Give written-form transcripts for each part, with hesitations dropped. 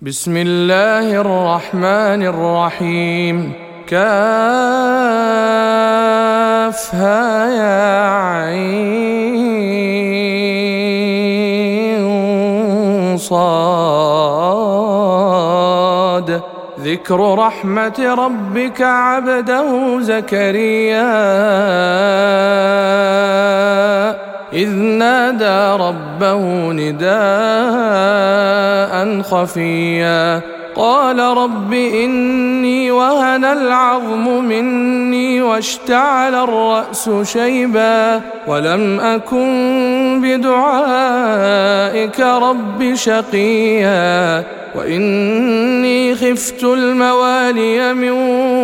بسم الله الرحمن الرحيم. كافها يا عين صاد. ذكر رحمة ربك عبده زكريا إذ نادى ربه نداء خفيا قال رب إني وهن العظم مني واشتعل الرأس شيبا ولم أكن بدعائك رب شقيا وإني خفت الموالي من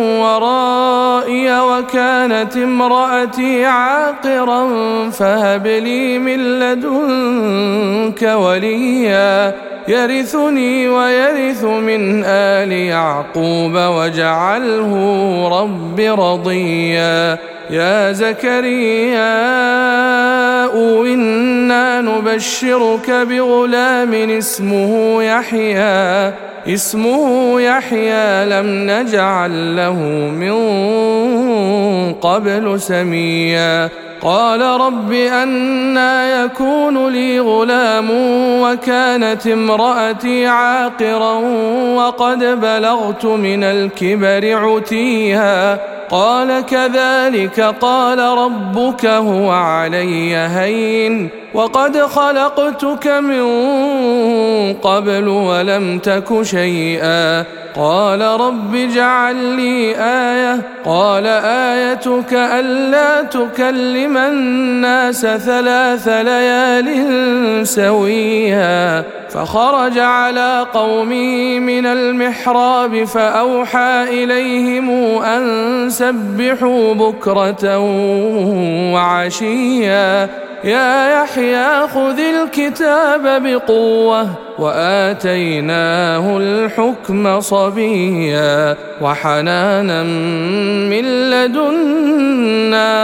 ورائي وكانت امرأتي عاقرا فهب لي من لدنك وليا يرثني ويرث من آل يعقوب واجعله رب رضيا. يا زكريا إنا نبشرك بغلام اسمه يحيى لم نجعل له من قبل سميا. قال رب أنى يكون لي غلام وكانت امرأتي عاقرا وقد بلغت من الكبر عتيها. قال كذلك قال ربك هو علي هين وقد خلقتك من قبل ولم تك شيئا. قال رب اجعل لي آية. قال آيتك ألا تكلم الناس 3 ليال سويا. فخرج على قومه من المحراب فأوحى إليهم أن سبحوا بكرة وعشيا. يا يحيى خذ الكتاب بقوة وآتيناه الحكم صبيا وحنانا من لدنا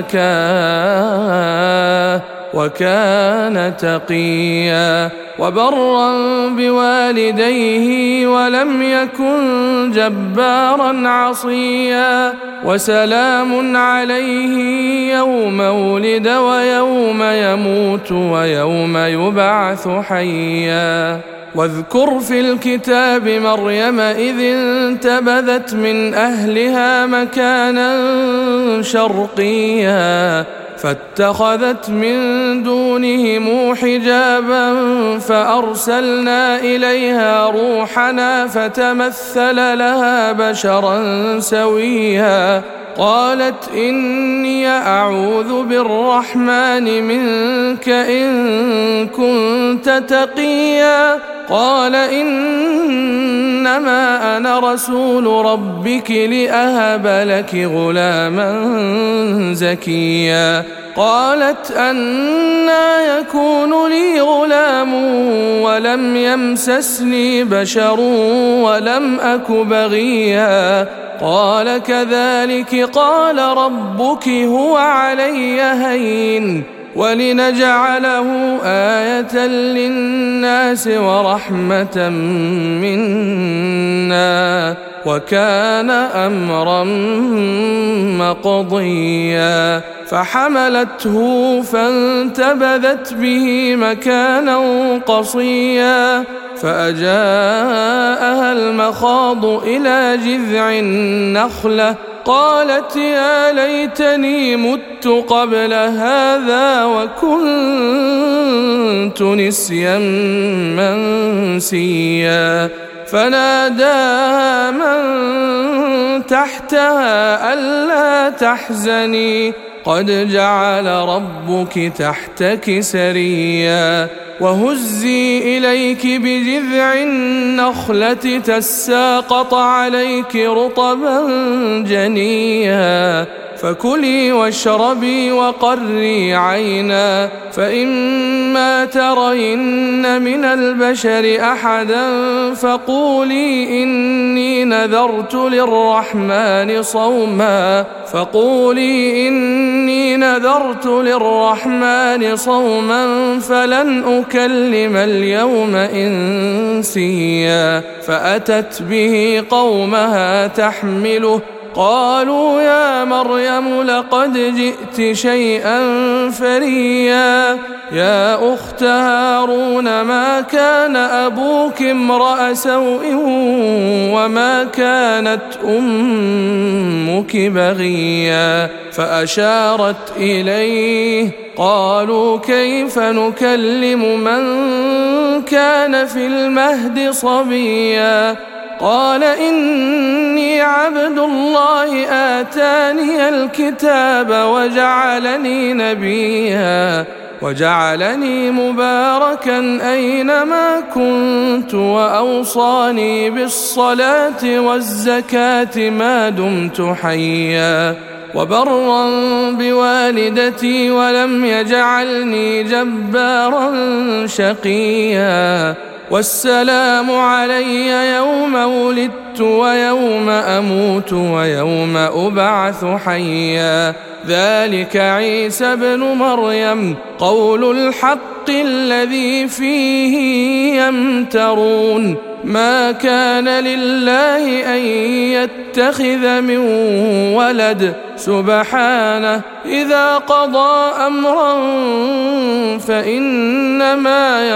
وزكاة وكان تقيا وبرا بوالديه ولم يكن جبارا عصيا. وسلام عليه يوم ولد ويوم يموت ويوم يبعث حيا. واذكر في الكتاب مريم إذ انتبذت من أهلها مكانا شرقيا فاتخذت من دونهم حجابا فأرسلنا إليها روحنا فتمثل لها بشرا سويا. قالت إني أعوذ بالرحمن منك إن كنت تقيا. قال إنما أنا رسول ربك لأهب لك غلاما زكيا. قالت أنى يكون لي غلام ولم يمسسني بشر ولم أك بغيا. قال كذلك قال ربك هو علي هين ولنجعله آية للناس ورحمة منا وكان أمرا مقضيا. فحملته فانتبذت به مكانا قصيا فأجاءها المخاض إلى جذع النخلة قالت يا ليتني مت قبل هذا وكنت نسيا منسيا. فناداها من تحتها ألا تحزني قد جعل ربك تحتك سريا. وهزي إليك بجذع النخلة تساقط عليك رطبا جنيا. فكلي واشربي وقري عينا، فإما ترين من البشر أحدا فقولي إني نذرت للرحمن صوما فلن أكلم اليوم إنسيا. فأتت به قومها تحمله، قالوا يا مريم لقد جئت شيئا فريا. يا أخت هارون ما كان أبوك امرأ سوء وما كانت أمك بغيا. فأشارت إليه، قالوا كيف نكلم من كان في المهد صبيا. قال إني عبد الله آتاني الكتاب وجعلني نبيا وجعلني مباركا أينما كنت وأوصاني بالصلاة والزكاة ما دمت حيا وبرا بوالدتي ولم يجعلني جبارا شقيا. والسلام علي يوم ولدت ويوم أموت ويوم أبعث حيا. ذلك عيسى ابن مريم قول الحق الذي فيه يمترون. ما كان لله أن يتخذ من ولد سبحانه، إذا قضى أمرا فإنما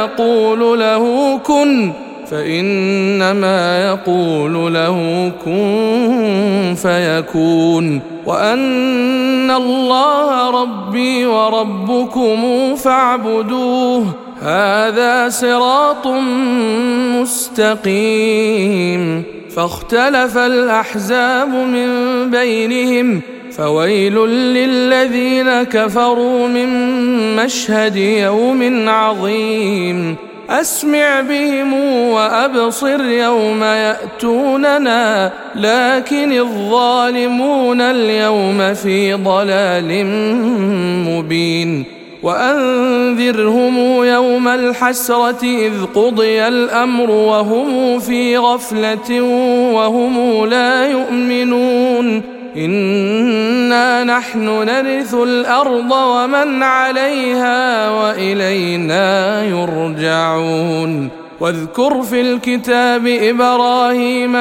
يقول له كن فيكون. وأن الله ربي وربكم فاعبدوه، هذا صراط مستقيم. فاختلف الأحزاب من بينهم، فويل للذين كفروا من مشهد يوم عظيم. أسمع بهم وأبصر يوم يأتوننا، لكن الظالمون اليوم في ضلال مبين. وأنذرهم يوم الحسرة إذ قضي الأمر وهم في غفلة وهم لا يؤمنون. إنا نحن نرث الأرض ومن عليها وإلينا يرجعون. واذكر في الكتاب إبراهيم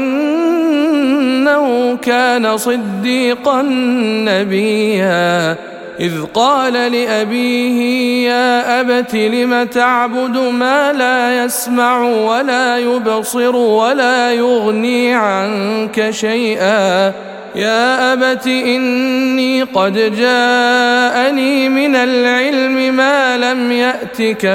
إنه كان صديقا نبيا، إذ قال لأبيه يا أبت لم تعبد ما لا يسمع ولا يبصر ولا يغني عنك شيئا. يا أبت إني قد جاءني من العلم ما لم يأتك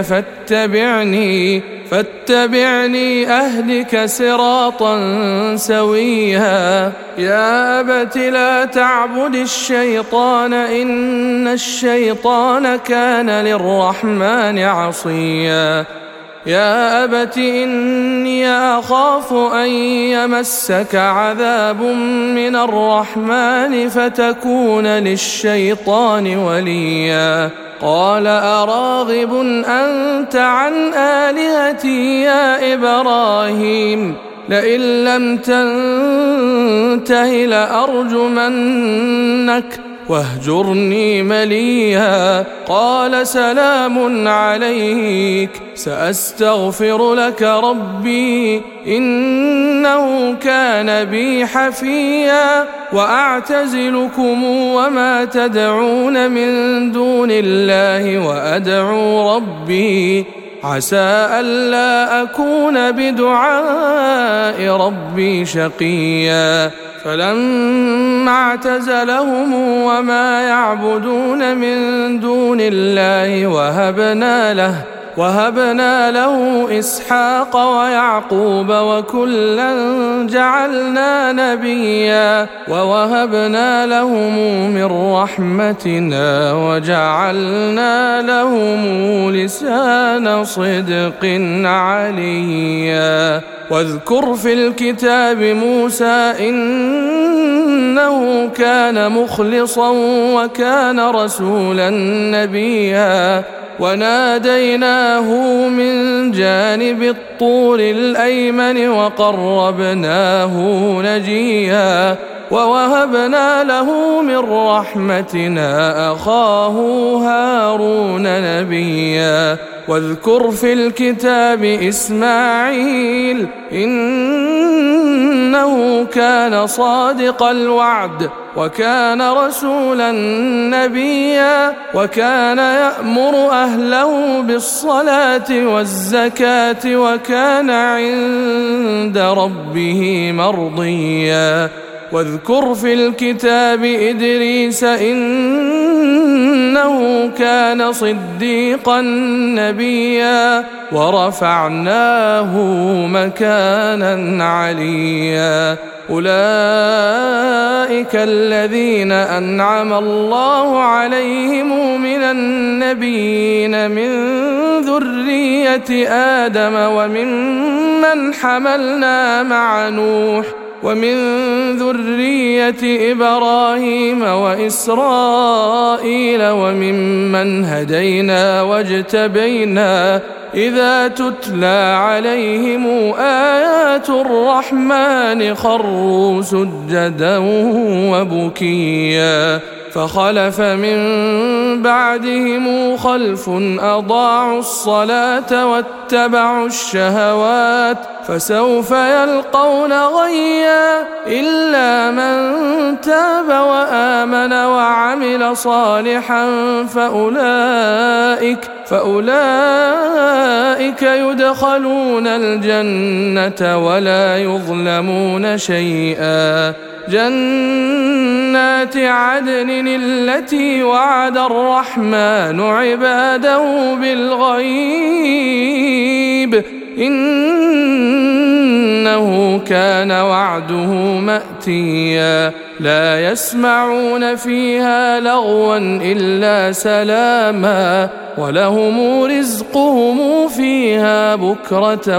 فاتبعني أهدك صراطا سويا. يا أبت لا تعبد الشيطان إن الشيطان كان للرحمن عصيا. يا أبت إني أخاف أن يمسك عذاب من الرحمن فتكون للشيطان وليا. قال أراغب أنت عن آلهتي يا إبراهيم؟ لئن لم تنته لأرجمنك واهجرني مليا. قال سلام عليك، سأستغفر لك ربي إنه كان بي حفيا. وأعتزلكم وما تدعون من دون الله وأدعو ربي عسى ألا أكون بدعاء ربي شقيا. فلما اعتزلهم وما يعبدون من دون الله وهبنا له إسحاق ويعقوب وكلا جعلنا نبيا. ووهبنا لهم من رحمتنا وجعلنا لهم لسان صدق عليا. واذكر في الكتاب موسى إنه كان مخلصا وكان رسولا نبيا وناديناه من جانب الطور الأيمن وقربناه نجيا ووهبنا له من رحمتنا أخاه هارون نبيا واذكر في الكتاب إسماعيل إنه كان صادق الوعد وكان رسولا نبيا وكان يأمر أهله بالصلاة والزكاة وكان عند ربه مرضيا واذكر في الكتاب إدريس إنه كان صديقا نبيا ورفعناه مكانا عليا أولئك الذين أنعم الله عليهم من النبيين من ذرية آدم وممن حملنا مع نوح ومن ذرية إبراهيم وإسرائيل وممن هدينا واجتبينا إذا تتلى عليهم آيات الرحمن خروا سجدا وبكيا فخلف من بعدهم خلف أضاعوا الصلاة واتبعوا الشهوات فسوف يلقون غيا إلا من تاب وآمن وعمل صالحا فأولئك يدخلون الجنة ولا يظلمون شيئا جنات عدن التي وعد الرحمن عباده بالغيب إنه كان وعده مأتيا لا يسمعون فيها لغوا إلا سلاما ولهم رزقهم فيها بكرة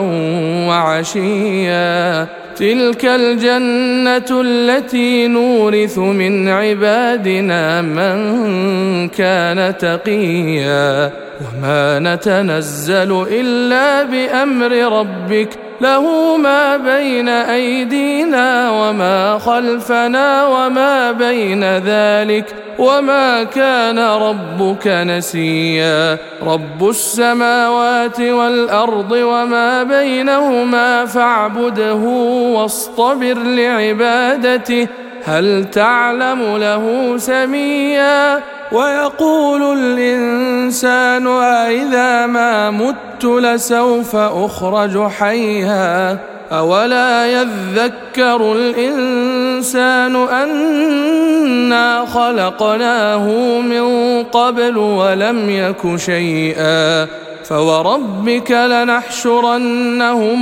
وعشيا تلك الجنة التي نورث من عبادنا من كان تقيا وما نتنزل إلا بأمر ربك له ما بين أيدينا وما خلفنا وما بين ذلك وما كان ربك نسيا رب السماوات والأرض وما بينهما فاعبده واصطبر لعبادته هل تعلم له سميا ويقول الإنسان أإذا ما مت لسوف أخرج حيا أولا يذكر الإنسان أنا خلقناه من قبل ولم يك شيئا فوربك لنحشرنهم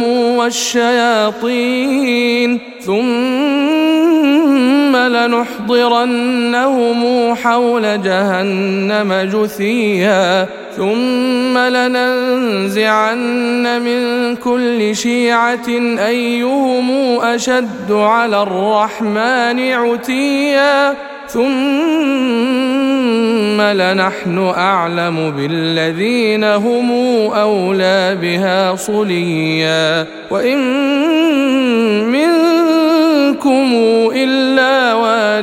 والشياطين ثم لنحضرنهم حول جهنم جثيا ثم لننزعن من كل شيعة أيهم أشد على الرحمن عتيا ثم لنحن أعلم بالذين هم أولى بها صليا وإن منكم إلا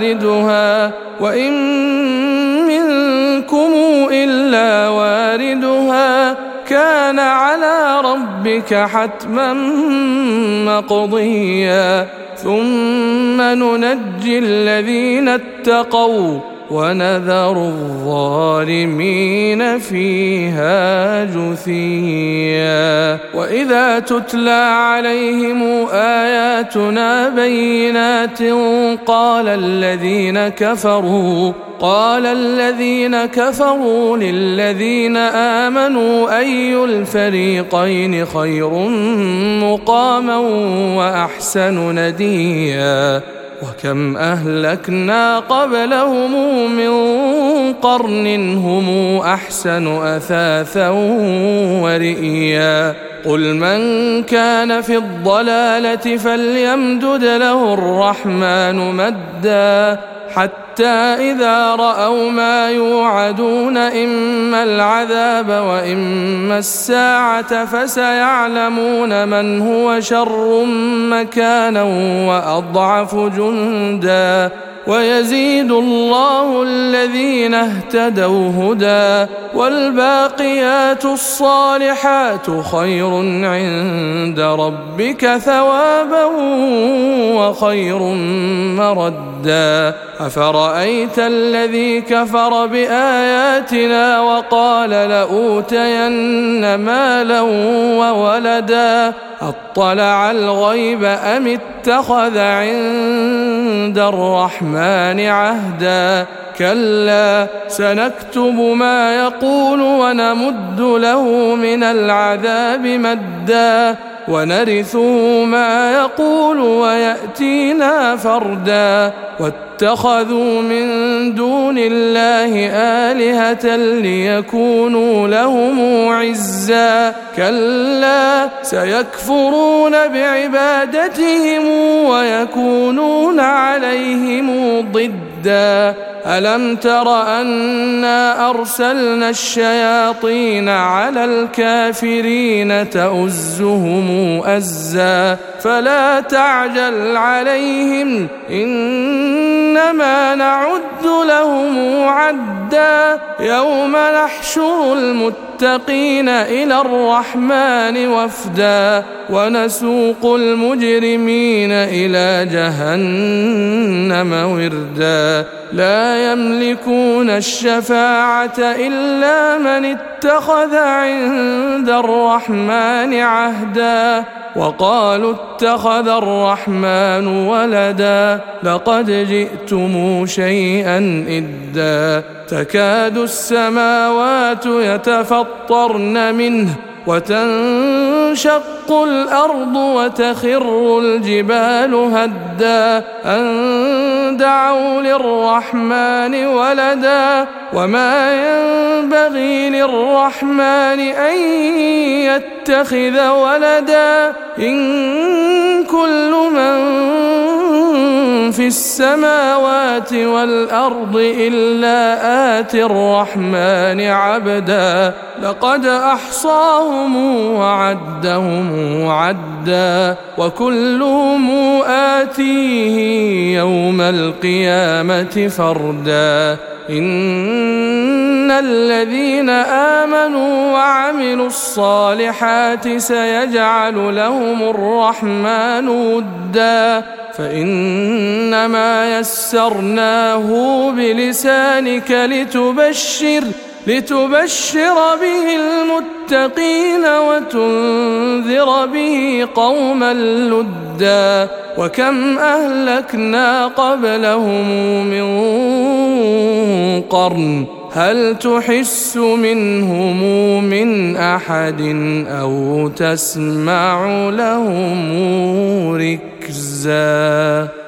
واردها كان على ربك حتما مقضيا ثم ننجي الذين اتقوا ونذر الظالمين فيها جثيا وإذا تتلى عليهم آياتنا بينات قال الذين كفروا للذين آمنوا أي الفريقين خير مقاما وأحسن نديا وكم أهلكنا قبلهم من قرن هم أحسن أثاثا ورئيا قل من كان في الضلالة فليمدد له الرحمن مدا حتى إذا رأوا ما يوعدون إما العذاب وإما الساعة فسيعلمون من هو شر مكانا وأضعف جندا ويزيد الله الذين اهتدوا هدى والباقيات الصالحات خير عند ربك ثوابا وخير مردا أفرأيت الذي كفر بآياتنا وقال لأوتين مالا وولدا أطلع الغيب أم اتخذ عند الرحمن عهدا كلا سنكتب ما يقول ونمد له من العذاب مدا ونرثه ما يقول ويأتينا فردا واتخذوا من دون الله آلهة ليكونوا لهم عزا كلا سيكفرون بعبادتهم ويكونون عليهم ضدا ألم تر أنا أرسلنا الشياطين على الكافرين تؤزهم أزا فلا تعجل عليهم إنما نعد لهم عدا يوم نحشر المتقين إلى الرحمن وفدا ونسوق المجرمين إلى جهنم وردا لا يملكون الشفاعة إلا من اتخذ عند الرحمن عهدا وقالوا اتخذ الرحمن ولدا لقد جئتم شيئا إدا تكاد السماوات يتفطرن منه وتنشق الأرض وتخر الجبال هدا أن دعوا للرحمن ولدا وما ينبغي للرحمن أن يتخذ ولدا إن كل من في السماوات والأرض إلا آتي الرحمن عبدا لقد أحصاهم وعدهم عدا وكلهم آتيه يوم القيامة فردا إن الذين آمنوا وعملوا الصالحات سيجعل لهم الرحمن ودا فإنما يسرناه بلسانك لتبشر به المتقين وتنذر به قوما لدا وكم أهلكنا قبلهم من قرن هل تحس منهم من أحد أو تسمع لهم ركزا